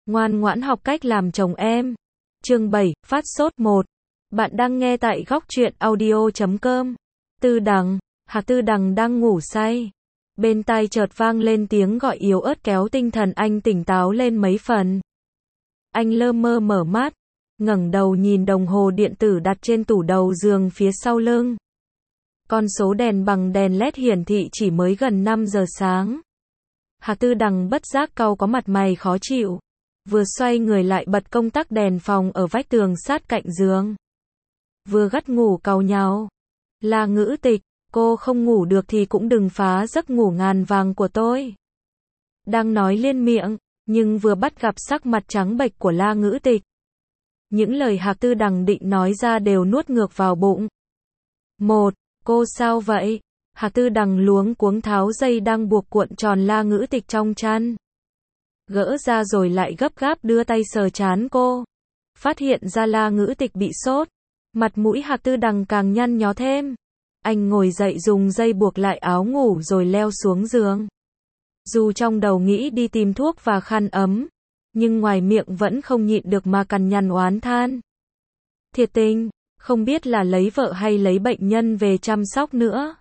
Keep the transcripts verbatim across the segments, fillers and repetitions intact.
Ngoan ngoãn học cách làm chồng em. Chương bảy, phát sốt một. Bạn đang nghe tại góc truyện audio chấm com. Tư Đằng, Hà Tư Đằng đang ngủ say. Bên tai chợt vang lên tiếng gọi yếu ớt kéo tinh thần anh tỉnh táo lên mấy phần. Anh lơ mơ mở mắt, ngẩng đầu nhìn đồng hồ điện tử đặt trên tủ đầu giường phía sau lưng. Con số đèn bằng đèn led hiển thị chỉ mới gần năm giờ sáng. Hà Tư Đằng bất giác cau có mặt mày khó chịu. Vừa xoay người lại bật công tắc đèn phòng ở vách tường sát cạnh giường. Vừa gắt ngủ càu nhàu. Là Ngữ Tịch, cô không ngủ được thì cũng đừng phá giấc ngủ ngàn vàng của tôi. Đang nói liên miệng, nhưng vừa bắt gặp sắc mặt trắng bệch của La Ngữ Tịch. Những lời Hà Tư Đằng định nói ra đều nuốt ngược vào bụng. Một, cô sao vậy? Hà Tư Đằng luống cuống tháo dây đang buộc cuộn tròn La Ngữ Tịch trong chăn. Gỡ ra rồi lại gấp gáp đưa tay sờ trán cô. Phát hiện ra La Ngữ Tịch bị sốt. Mặt mũi Hà Tư Đằng càng nhăn nhó thêm. Anh ngồi dậy dùng dây buộc lại áo ngủ rồi leo xuống giường. Dù trong đầu nghĩ đi tìm thuốc và khăn ấm, nhưng ngoài miệng vẫn không nhịn được mà cằn nhằn oán than. Thiệt tình, không biết là lấy vợ hay lấy bệnh nhân về chăm sóc nữa.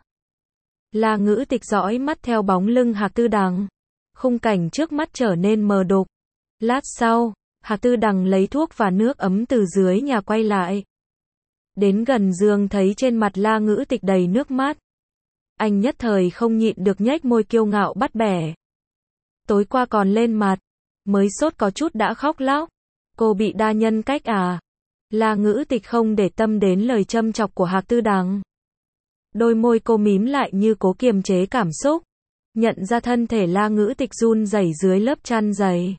La Ngữ Tịch dõi mắt theo bóng lưng Hà Tư Đằng. Khung cảnh trước mắt trở nên mờ đục. Lát sau, Hà Tư Đằng lấy thuốc và nước ấm từ dưới nhà quay lại. Đến gần giường thấy trên mặt La Ngữ Tịch đầy nước mắt. Anh nhất thời không nhịn được nhếch môi kiêu ngạo bắt bẻ. Tối qua còn lên mặt, mới sốt có chút đã khóc lóc. Cô bị đa nhân cách à? La Ngữ Tịch không để tâm đến lời châm chọc của Hà Tư Đằng. Đôi môi cô mím lại như cố kiềm chế cảm xúc. Nhận ra thân thể La Ngữ Tịch run rẩy dưới lớp chăn dày.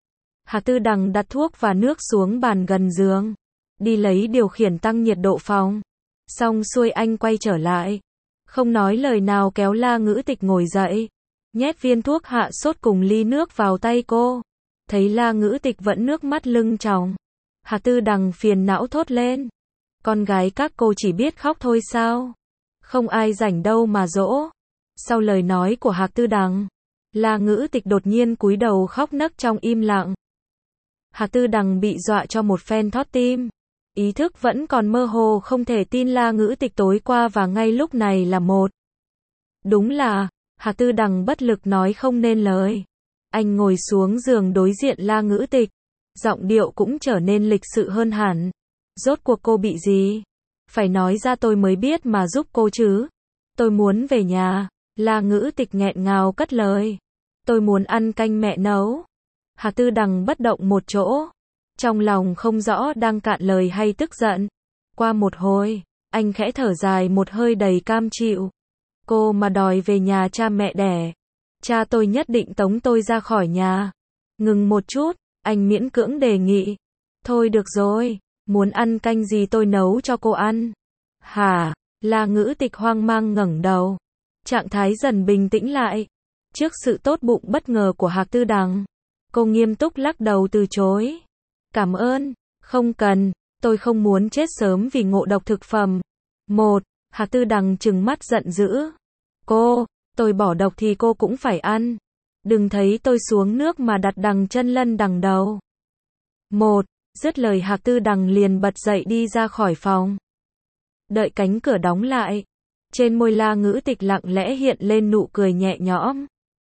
Hà Tư Đằng đặt thuốc và nước xuống bàn gần giường. Đi lấy điều khiển tăng nhiệt độ phòng. Xong xuôi anh quay trở lại. Không nói lời nào kéo La Ngữ Tịch ngồi dậy. Nhét viên thuốc hạ sốt cùng ly nước vào tay cô. Thấy La Ngữ Tịch vẫn nước mắt lưng tròng. Hà Tư Đằng phiền não thốt lên. Con gái các cô chỉ biết khóc thôi sao? Không ai rảnh đâu mà dỗ. Sau lời nói của Hà Tư Đằng, La Ngữ Tịch đột nhiên cúi đầu khóc nấc trong im lặng. Hà Tư Đằng bị dọa cho một phen thót tim. Ý thức vẫn còn mơ hồ không thể tin La Ngữ Tịch tối qua và ngay lúc này là một. Đúng là, Hà Tư Đằng bất lực nói không nên lời. Anh ngồi xuống giường đối diện La Ngữ Tịch. Giọng điệu cũng trở nên lịch sự hơn hẳn. Rốt cuộc cô bị gì? Phải nói ra tôi mới biết mà giúp cô chứ. Tôi muốn về nhà. La Ngữ Tịch nghẹn ngào cất lời. Tôi muốn ăn canh mẹ nấu. Hà Tư Đằng bất động một chỗ. Trong lòng không rõ đang cạn lời hay tức giận. Qua một hồi, anh khẽ thở dài một hơi đầy cam chịu. Cô mà đòi về nhà cha mẹ đẻ. Cha tôi nhất định tống tôi ra khỏi nhà. Ngừng một chút, anh miễn cưỡng đề nghị. Thôi được rồi, muốn ăn canh gì tôi nấu cho cô ăn. Hả? La Ngữ Tịch hoang mang ngẩng đầu. Trạng thái dần bình tĩnh lại. Trước sự tốt bụng bất ngờ của Hà Tư Đằng, cô nghiêm túc lắc đầu từ chối. Cảm ơn, không cần, tôi không muốn chết sớm vì ngộ độc thực phẩm. Một, Hà Tư Đằng trừng mắt giận dữ. Cô, tôi bỏ độc thì cô cũng phải ăn. Đừng thấy tôi xuống nước mà đặt đằng chân lân đằng đầu. Một, dứt lời Hà Tư Đằng liền bật dậy đi ra khỏi phòng. Đợi cánh cửa đóng lại. Trên môi La Ngữ Tịch lặng lẽ hiện lên nụ cười nhẹ nhõm.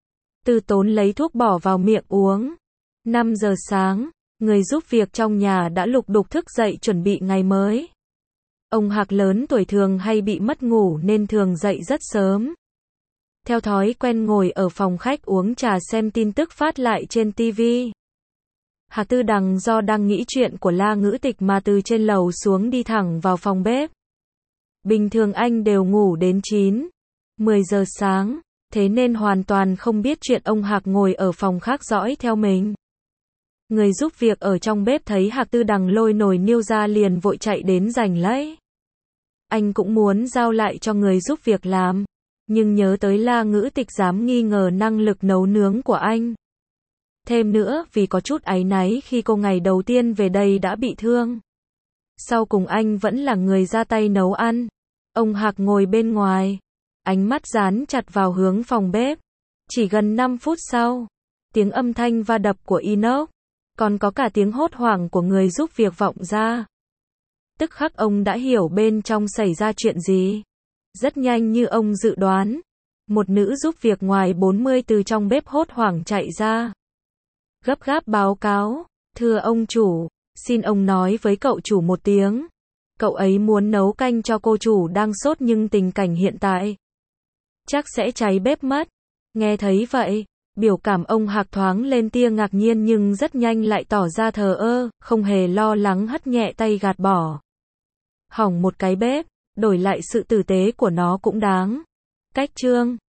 Từ Tốn lấy thuốc bỏ vào miệng uống. năm giờ sáng, người giúp việc trong nhà đã lục đục thức dậy chuẩn bị ngày mới. Ông Hạc lớn tuổi thường hay bị mất ngủ nên thường dậy rất sớm. Theo thói quen ngồi ở phòng khách uống trà xem tin tức phát lại trên ti vi. Hà Tư Đằng do đang nghĩ chuyện của La Ngữ Tịch mà từ trên lầu xuống đi thẳng vào phòng bếp. Bình thường anh đều ngủ đến chín, mười giờ sáng, thế nên hoàn toàn không biết chuyện ông Hạc ngồi ở phòng khác dõi theo mình. Người giúp việc ở trong bếp thấy Hà Tư Đằng lôi nồi niêu ra liền vội chạy đến giành lấy. Anh cũng muốn giao lại cho người giúp việc làm, nhưng nhớ tới La Ngữ Tịch dám nghi ngờ năng lực nấu nướng của anh. Thêm nữa vì có chút áy náy khi cô ngày đầu tiên về đây đã bị thương. Sau cùng anh vẫn là người ra tay nấu ăn. Ông Hạc ngồi bên ngoài, ánh mắt dán chặt vào hướng phòng bếp. Chỉ gần năm phút sau, tiếng âm thanh va đập của inox, còn có cả tiếng hốt hoảng của người giúp việc vọng ra. Tức khắc ông đã hiểu bên trong xảy ra chuyện gì. Rất nhanh như ông dự đoán, một nữ giúp việc ngoài bốn mươi từ trong bếp hốt hoảng chạy ra. Gấp gáp báo cáo, thưa ông chủ, xin ông nói với cậu chủ một tiếng. Cậu ấy muốn nấu canh cho cô chủ đang sốt nhưng tình cảnh hiện tại chắc sẽ cháy bếp mất. Nghe thấy vậy, biểu cảm ông Hạc thoáng lên tia ngạc nhiên nhưng rất nhanh lại tỏ ra thờ ơ, không hề lo lắng hất nhẹ tay gạt bỏ. Hỏng một cái bếp, đổi lại sự tử tế của nó cũng đáng. Cách chương